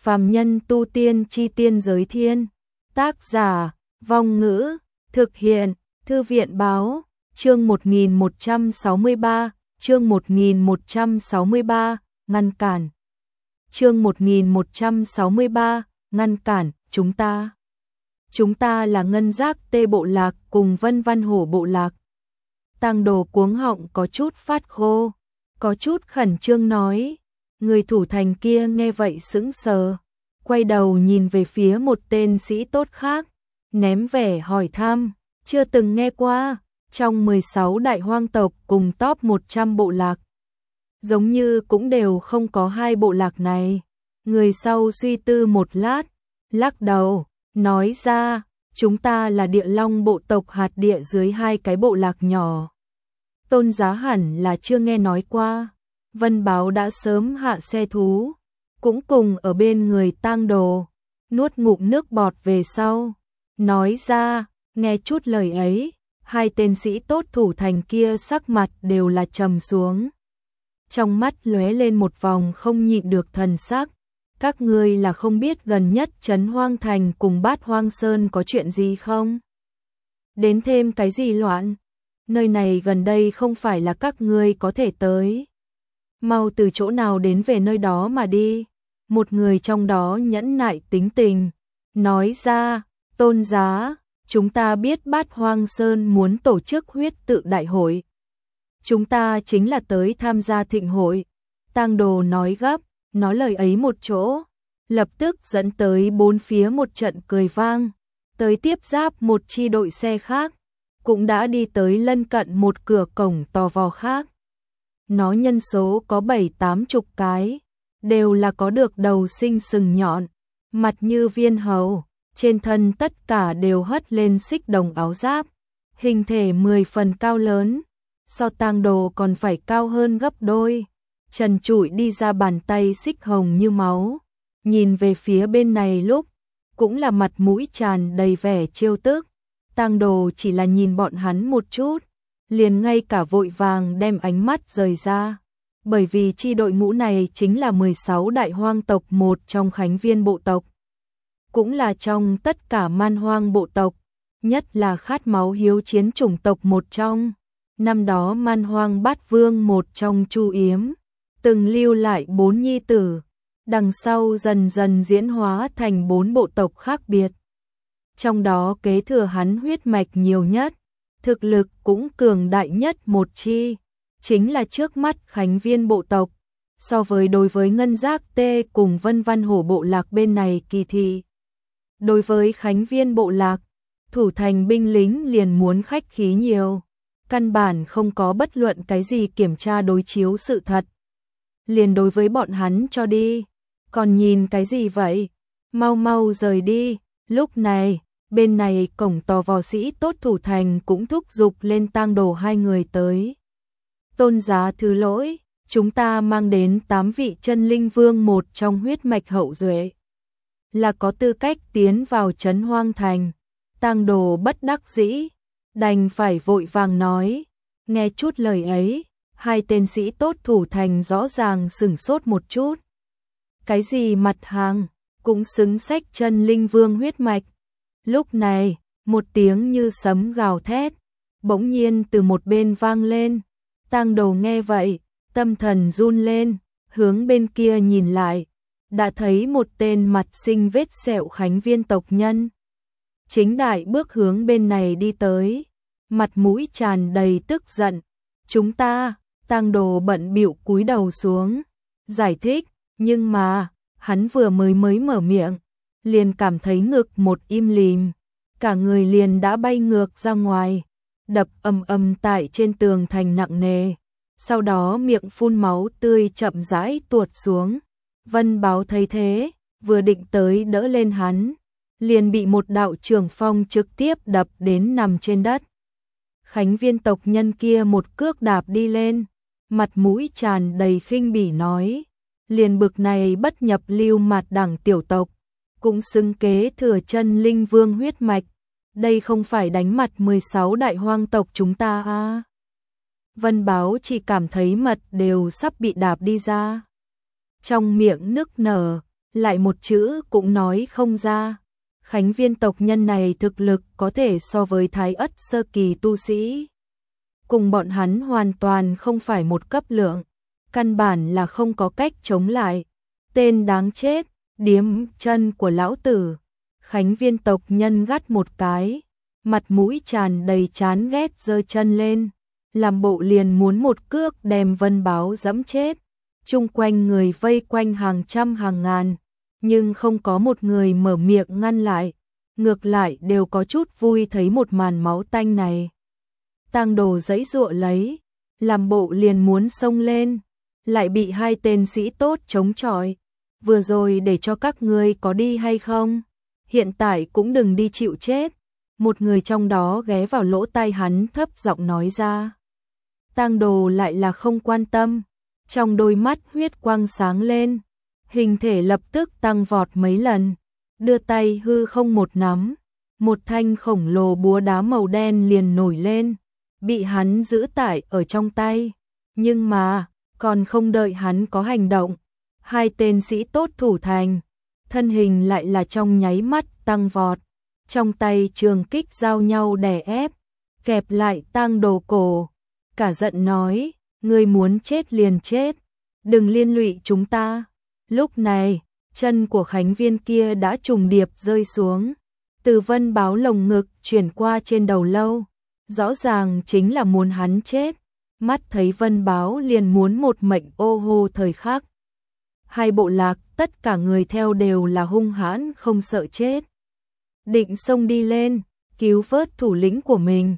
Phàm nhân tu tiên chi tiên giới thiên. Tác giả, Vong Ngữ, thực hiện, Thư viện báo, chương 1163, chương 1163, ngăn cản. Chương 1163, ngăn cản, chúng ta. Chúng ta là Ngân Giác Tê bộ lạc cùng Vân Văn Hổ bộ lạc. Tang Đồ cuống họng có chút phát khô, có chút khẩn trương nói. Người thủ thành kia nghe vậy sững sờ, quay đầu nhìn về phía một tên sĩ tốt khác, ném vẻ hỏi thăm, chưa từng nghe qua, trong 16 đại hoang tộc cùng top 100 bộ lạc. Giống như cũng đều không có hai bộ lạc này. Người sau suy tư một lát, lắc đầu, nói ra, chúng ta là Địa Long bộ tộc hạt địa dưới hai cái bộ lạc nhỏ. Tôn Giá hẳn là chưa nghe nói qua. Vân Báo đã sớm hạ xe thú, cũng cùng ở bên người Tang Đồ, nuốt ngụm nước bọt về sau, nói ra, nghe chút lời ấy, hai tên sĩ tốt thủ thành kia sắc mặt đều là trầm xuống. Trong mắt lóe lên một vòng không nhịn được thần sắc, các ngươi là không biết gần nhất Trấn Hoang Thành cùng Bát Hoang Sơn có chuyện gì không? Đến thêm cái gì loạn? Nơi này gần đây không phải là các ngươi có thể tới. Mau từ chỗ nào đến về nơi đó mà đi. Một người trong đó nhẫn nại tính tình, nói ra, Tôn Giá, chúng ta biết Bát Hoang Sơn muốn tổ chức huyết tự đại hội. Chúng ta chính là tới tham gia thịnh hội. Tang Đồ nói gấp, nói lời ấy một chỗ, lập tức dẫn tới bốn phía một trận cười vang. Tới tiếp giáp một chi đội xe khác, cũng đã đi tới lân cận một cửa cổng to vò khác. Nó nhân số có 7-80 cái, đều là có được đầu sinh sừng nhọn, mặt như viên hầu, trên thân tất cả đều hất lên xích đồng áo giáp, hình thể 10 phần cao lớn, so Tang Đồ còn phải cao hơn gấp đôi. Trần trụi đi ra bàn tay xích hồng như máu, nhìn về phía bên này lúc, cũng là mặt mũi tràn đầy vẻ trêu tức. Tang Đồ chỉ là nhìn bọn hắn một chút, liền ngay cả vội vàng đem ánh mắt rời ra, bởi vì chi đội ngũ này chính là 16 đại hoang tộc một trong Khánh Viên bộ tộc, cũng là trong tất cả man hoang bộ tộc, nhất là khát máu hiếu chiến chủng tộc một trong. Năm đó man hoang bát vương một trong Chu Yếm, từng lưu lại 4 nhi tử, đằng sau dần dần diễn hóa thành 4 bộ tộc khác biệt. Trong đó kế thừa hắn huyết mạch nhiều nhất, thực lực cũng cường đại nhất một chi, chính là trước mắt Khánh Viên bộ tộc. So với đối với Ngân Giác Tê cùng Vân Văn Hổ bộ lạc bên này kỳ thị. Đối với Khánh Viên bộ lạc, thủ thành binh lính liền muốn khách khí nhiều, căn bản không có bất luận cái gì kiểm tra đối chiếu sự thật. Liền đối với bọn hắn cho đi, còn nhìn cái gì vậy? Mau mau rời đi. Lúc này, bên này cổng tò vò sĩ tốt thủ thành cũng thúc giục lên Tang Đồ hai người tới. Tôn Giá thứ lỗi, chúng ta mang đến 8 vị chân linh vương một trong huyết mạch hậu duệ, là có tư cách tiến vào Trấn Hoang Thành. Tang Đồ bất đắc dĩ, đành phải vội vàng nói. Nghe chút lời ấy, hai tên sĩ tốt thủ thành rõ ràng sửng sốt một chút. Cái gì mặt hàng, cũng xứng xách chân linh vương huyết mạch. Lúc này, một tiếng như sấm gào thét, bỗng nhiên từ một bên vang lên. Tang Đồ nghe vậy, tâm thần run lên, hướng bên kia nhìn lại, đã thấy một tên mặt sinh vết sẹo Khánh Viên tộc nhân. Chính đại bước hướng bên này đi tới, mặt mũi tràn đầy tức giận. Chúng ta, Tang Đồ bận bịu cúi đầu xuống, giải thích, nhưng mà, hắn vừa mới mở miệng, liền cảm thấy ngực một im lìm, cả người liền đã bay ngược ra ngoài, đập ầm ầm tại trên tường thành nặng nề, sau đó miệng phun máu tươi chậm rãi tuột xuống. Vân Báo thấy thế, vừa định tới đỡ lên hắn, liền bị một đạo trường phong trực tiếp đập đến nằm trên đất. Khánh Viên tộc nhân kia một cước đạp đi lên, mặt mũi tràn đầy khinh bỉ nói, liền bực này bất nhập lưu mạt đẳng tiểu tộc, cũng xứng kế thừa chân linh vương huyết mạch, đây không phải đánh mặt 16 đại hoang tộc chúng ta à? Vân Báo chỉ cảm thấy mật đều sắp bị đạp đi ra. Trong miệng nức nở, lại một chữ cũng nói không ra. Khánh viên tộc nhân này thực lực có thể so với Thái Ất sơ kỳ tu sĩ. Cùng bọn hắn hoàn toàn không phải một cấp lượng, căn bản là không có cách chống lại. Tên đáng chết, điếm chân của lão tử. Khánh viên tộc nhân gắt một cái, mặt mũi tràn đầy chán ghét giơ chân lên, làm bộ liền muốn một cước đem Vân Báo giẫm chết. Chung quanh người vây quanh hàng trăm hàng ngàn, nhưng không có một người mở miệng ngăn lại, ngược lại đều có chút vui thấy một màn máu tanh này. Tang Đồ giãy giụa lấy, làm bộ liền muốn xông lên, lại bị hai tên sĩ tốt chống chọi. Vừa rồi để cho các ngươi có đi hay không? Hiện tại cũng đừng đi chịu chết. Một người trong đó ghé vào lỗ tai hắn thấp giọng nói ra. Tang Đồ lại là không quan tâm, trong đôi mắt huyết quang sáng lên, hình thể lập tức tăng vọt mấy lần, đưa tay hư không một nắm, một thanh khổng lồ búa đá màu đen liền nổi lên, bị hắn giữ tại ở trong tay. Nhưng mà, còn không đợi hắn có hành động, hai tên sĩ tốt thủ thành, thân hình lại là trong nháy mắt tăng vọt, trong tay trường kích giao nhau đè ép, kẹp lại Tang Đồ cổ, cả giận nói, ngươi muốn chết liền chết, đừng liên lụy chúng ta. Lúc này, chân của Khánh viên kia đã trùng điệp rơi xuống, từ Vân Báo lồng ngực chuyển qua trên đầu lâu, rõ ràng chính là muốn hắn chết. Mắt thấy Vân Báo liền muốn một mệnh ô hô thời khắc. Hai bộ lạc, tất cả người theo đều là hung hãn không sợ chết. Định xông đi lên, cứu vớt thủ lĩnh của mình.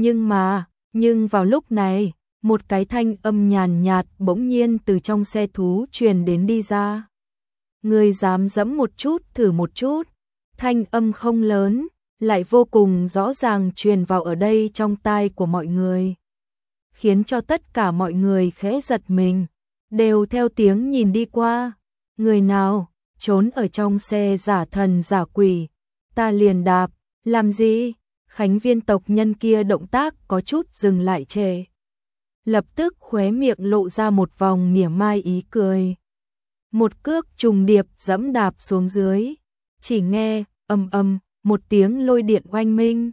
Nhưng vào lúc này, một cái thanh âm nhàn nhạt bỗng nhiên từ trong xe thú truyền đến đi ra. Người dám dẫm một chút thử một chút. Thanh âm không lớn, lại vô cùng rõ ràng truyền vào ở đây trong tai của mọi người, khiến cho tất cả mọi người khẽ giật mình, đều theo tiếng nhìn đi qua. Người nào trốn ở trong xe giả thần giả quỷ, ta liền đạp. Làm gì? Khánh viên tộc nhân kia động tác có chút dừng lại trệ, lập tức khóe miệng lộ ra một vòng mỉa mai ý cười, một cước trùng điệp giẫm đạp xuống dưới. Chỉ nghe ầm ầm một tiếng lôi điện oanh minh,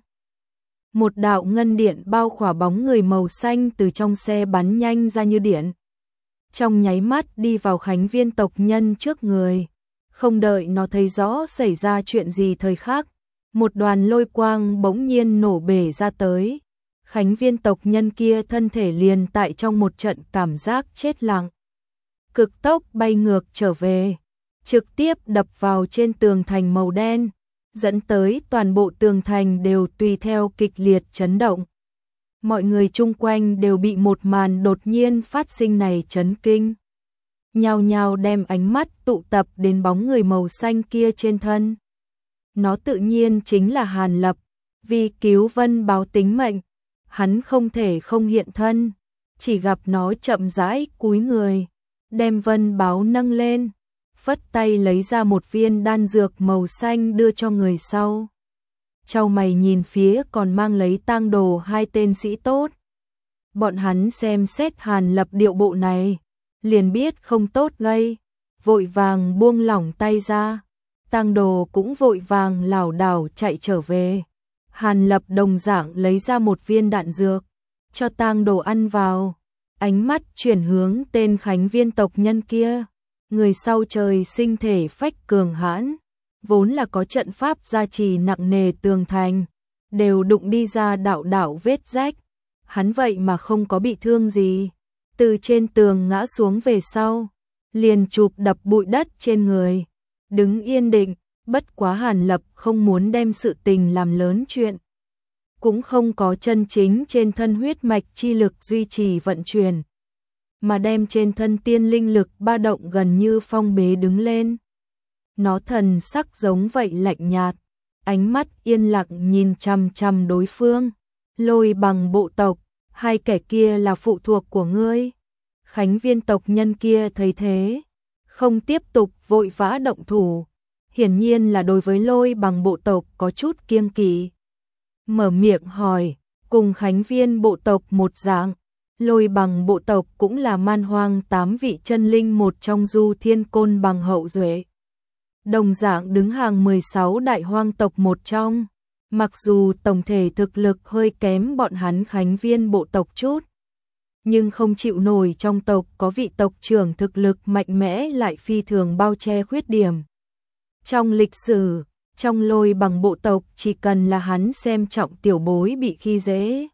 một đạo ngân điện bao khỏa bóng người màu xanh từ trong xe bắn nhanh ra như điện, trong nháy mắt đi vào Khánh viên tộc nhân trước người. Không đợi nó thấy rõ xảy ra chuyện gì thời khắc, một đoàn lôi quang bỗng nhiên nổ bể ra tới. Khánh viên tộc nhân kia thân thể liền tại trong một trận cảm giác chết lặng, cực tốc bay ngược trở về, trực tiếp đập vào trên tường thành màu đen, dẫn tới toàn bộ tường thành đều tùy theo kịch liệt chấn động. Mọi người chung quanh đều bị một màn đột nhiên phát sinh này chấn kinh, nhao nhao đem ánh mắt tụ tập đến bóng người màu xanh kia trên thân. Nó tự nhiên chính là Hàn Lập, vì cứu Vân Báo tính mệnh, hắn không thể không hiện thân. Chỉ gặp nó chậm rãi cúi người, đem Vân Báo nâng lên, phất tay lấy ra một viên đan dược màu xanh đưa cho người sau. Chau mày nhìn phía còn mang lấy Tang Đồ hai tên sĩ tốt. Bọn hắn xem xét Hàn Lập điệu bộ này, liền biết không tốt gây, vội vàng buông lỏng tay ra. Tang Đồ cũng vội vàng lảo đảo chạy trở về. Hàn Lập đồng dạng lấy ra một viên đạn dược, cho Tang Đồ ăn vào. Ánh mắt chuyển hướng tên Khánh viên tộc nhân kia. Người sau trời sinh thể phách cường hãn, vốn là có trận pháp gia trì nặng nề, tường thành đều đụng đi ra đạo đạo vết rách. Hắn vậy mà không có bị thương gì, từ trên tường ngã xuống về sau, liền chụp đập bụi đất trên người, đứng yên định. Bất quá Hàn Lập không muốn đem sự tình làm lớn chuyện, cũng không có chân chính trên thân huyết mạch chi lực duy trì vận chuyển, mà đem trên thân tiên linh lực ba động gần như phong bế đứng lên. Nó thần sắc giống vậy lạnh nhạt, ánh mắt yên lặng nhìn chằm chằm đối phương. Lôi Bằng bộ tộc, hai kẻ kia là phụ thuộc của ngươi. Khánh viên tộc nhân kia thấy thế, không tiếp tục vội vã động thủ, hiển nhiên là đối với Lôi Bằng bộ tộc có chút kiêng kỵ. Mở miệng hỏi, cùng Khánh viên bộ tộc một dạng, Lôi Bằng bộ tộc cũng là Man Hoang 8 vị chân linh một trong Du Thiên Côn Bằng hậu duệ. đồng dạng đứng hàng 16 đại hoang tộc một trong. Mặc dù tổng thể thực lực hơi kém bọn hắn Khánh Viên bộ tộc chút, nhưng không chịu nổi trong tộc có vị tộc trưởng thực lực mạnh mẽ lại phi thường bao che khuyết điểm. Trong lịch sử, trong Lôi Bằng bộ tộc chỉ cần là hắn xem trọng tiểu bối bị khi dễ,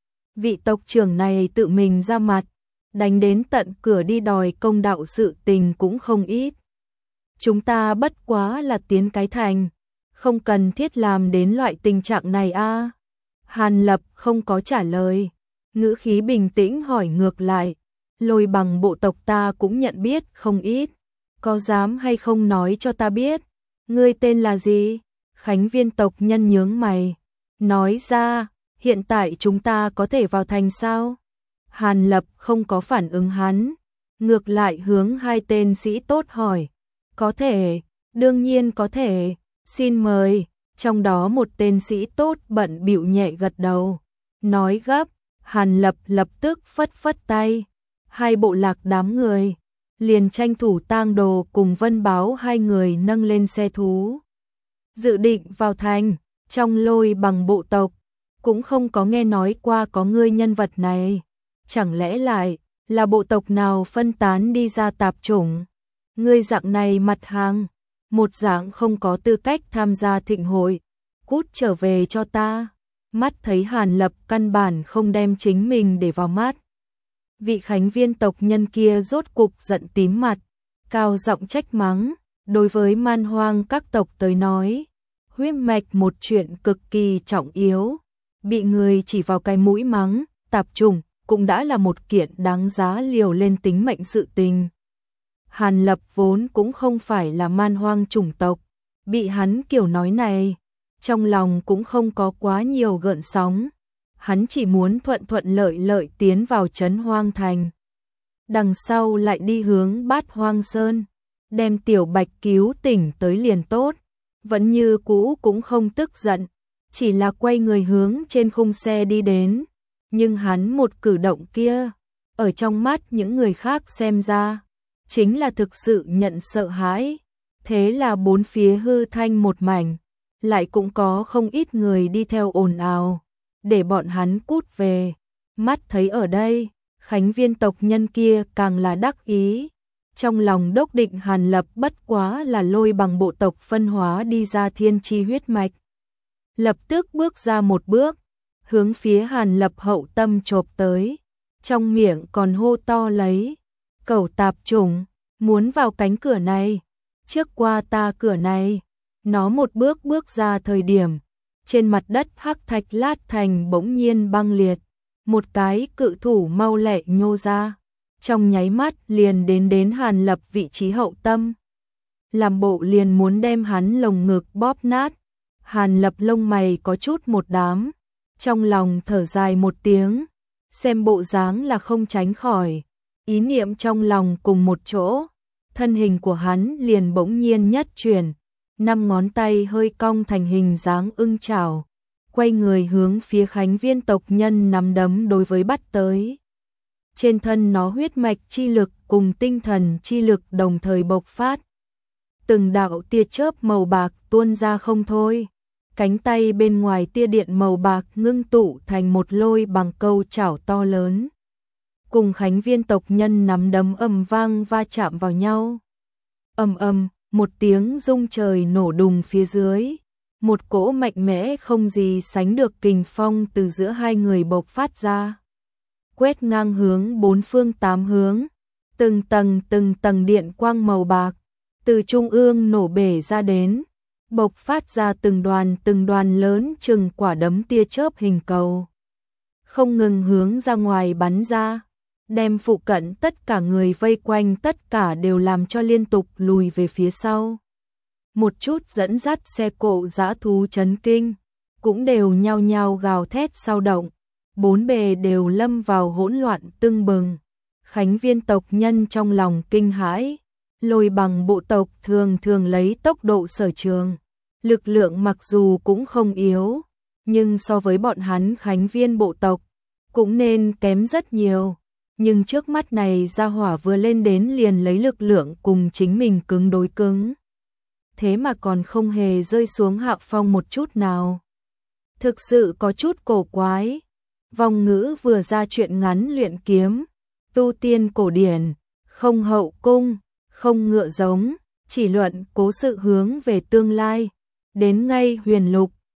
vị tộc trưởng này tự mình ra mặt, đánh đến tận cửa đi đòi công đạo sự tình cũng không ít. Chúng ta bất quá là tiến cái thành, không cần thiết làm đến loại tình trạng này a. Hàn Lập không có trả lời, ngữ khí bình tĩnh hỏi ngược lại, Lôi Bằng bộ tộc ta cũng nhận biết không ít, có dám hay không nói cho ta biết, ngươi tên là gì? Khánh Viên tộc nhân nhướng mày, nói ra, hiện tại chúng ta có thể vào thành sao? Hàn Lập không có phản ứng hắn, ngược lại hướng hai tên sĩ tốt hỏi, có thể, đương nhiên có thể, xin mời. Trong đó một tên sĩ tốt bận bịu nhẹ gật đầu, nói gấp. Hàn Lập lập tức phất phất tay, hai bộ lạc đám người liền tranh thủ tang đồ cùng Vân Báo hai người nâng lên xe thú, dự định vào thành. Trong Lôi Bằng bộ tộc cũng không có nghe nói qua có ngươi nhân vật này, chẳng lẽ lại là bộ tộc nào phân tán đi ra tạp chủng? Ngươi dạng này mặt hàng, một dạng không có tư cách tham gia thịnh hội, cút trở về cho ta. Mắt thấy Hàn Lập căn bản không đem chính mình để vào mắt, vị Khánh Viên tộc nhân kia rốt cục giận tím mặt, cao giọng trách mắng. Đối với man hoang các tộc tới nói, huyết mạch một chuyện cực kỳ trọng yếu, bị người chỉ vào cái mũi mắng tạp chủng cũng đã là một kiện đáng giá liều lên tính mệnh sự tình. Hàn Lập vốn cũng không phải là man hoang chủng tộc, bị hắn kiểu nói này, trong lòng cũng không có quá nhiều gợn sóng, hắn chỉ muốn thuận thuận lợi lợi tiến vào trấn Hoang Thành. Đằng sau lại đi hướng Bát Hoang Sơn, đem Tiểu Bạch cứu tỉnh tới liền tốt, vẫn như cũ cũng không tức giận, chỉ là quay người hướng trên khung xe đi đến, nhưng hắn một cử động kia, ở trong mắt những người khác xem ra, chính là thực sự nhận sợ hãi, thế là bốn phía hư thanh một mảnh, lại cũng có không ít người đi theo ồn ào, để bọn hắn cút về. Mắt thấy ở đây, Khánh Viên tộc nhân kia càng là đắc ý, trong lòng đốc định Hàn Lập bất quá là Lôi Bằng bộ tộc phân hóa đi ra thiên chi huyết mạch. Lập tức bước ra một bước, hướng phía Hàn Lập hậu tâm chộp tới, trong miệng còn hô to lấy, cẩu tạp chủng, muốn vào cánh cửa này, trước qua ta cửa này. Nó một bước bước ra thời điểm, trên mặt đất hắc thạch lát thành bỗng nhiên băng liệt, một cái cự thủ mau lẹ nhô ra, trong nháy mắt liền đến Hàn Lập vị trí hậu tâm, làm bộ liền muốn đem hắn lồng ngực bóp nát. Hàn Lập lông mày có chút một đám, trong lòng thở dài một tiếng, xem bộ dáng là không tránh khỏi, ý niệm trong lòng cùng một chỗ, thân hình của hắn liền bỗng nhiên nhất chuyển, năm ngón tay hơi cong thành hình dáng ưng chảo, quay người hướng phía Khánh Viên tộc nhân nắm đấm đối với bắt tới. Trên thân nó huyết mạch chi lực cùng tinh thần chi lực đồng thời bộc phát, từng đạo tia chớp màu bạc tuôn ra không thôi, cánh tay bên ngoài tia điện màu bạc ngưng tụ thành một Lôi Bằng câu chảo to lớn, cùng Khánh Viên tộc nhân nắm đấm ầm vang va chạm vào nhau. Ầm ầm, một tiếng rung trời nổ đùng phía dưới, một cỗ mạnh mẽ không gì sánh được kình phong từ giữa hai người bộc phát ra, quét ngang hướng bốn phương tám hướng, từng tầng điện quang màu bạc từ trung ương nổ bể ra đến, bộc phát ra từng đoàn lớn chừng quả đấm tia chớp hình cầu, không ngừng hướng ra ngoài bắn ra, đem phụ cận tất cả người vây quanh tất cả đều làm cho liên tục lùi về phía sau. Một chút dẫn dắt xe cộ dã thú chấn kinh, cũng đều nhao nhao gào thét sao động, bốn bề đều lâm vào hỗn loạn tưng bừng. Khánh Viên tộc nhân trong lòng kinh hãi, Lôi Bằng bộ tộc thường thường lấy tốc độ sở trường, lực lượng mặc dù cũng không yếu, nhưng so với bọn hắn Khánh Viên bộ tộc cũng nên kém rất nhiều. Nhưng trước mắt này gia hỏa vừa lên đến liền lấy lực lượng cùng chính mình cứng đối cứng. thế mà còn không hề rơi xuống hạ phong một chút nào. Thực sự có chút cổ quái. Vong Ngữ vừa ra chuyện ngắn luyện kiếm, tu tiên cổ điển, không hậu cung, không ngựa giống, chỉ luận cố sự hướng về tương lai. Đến ngay huyền lục,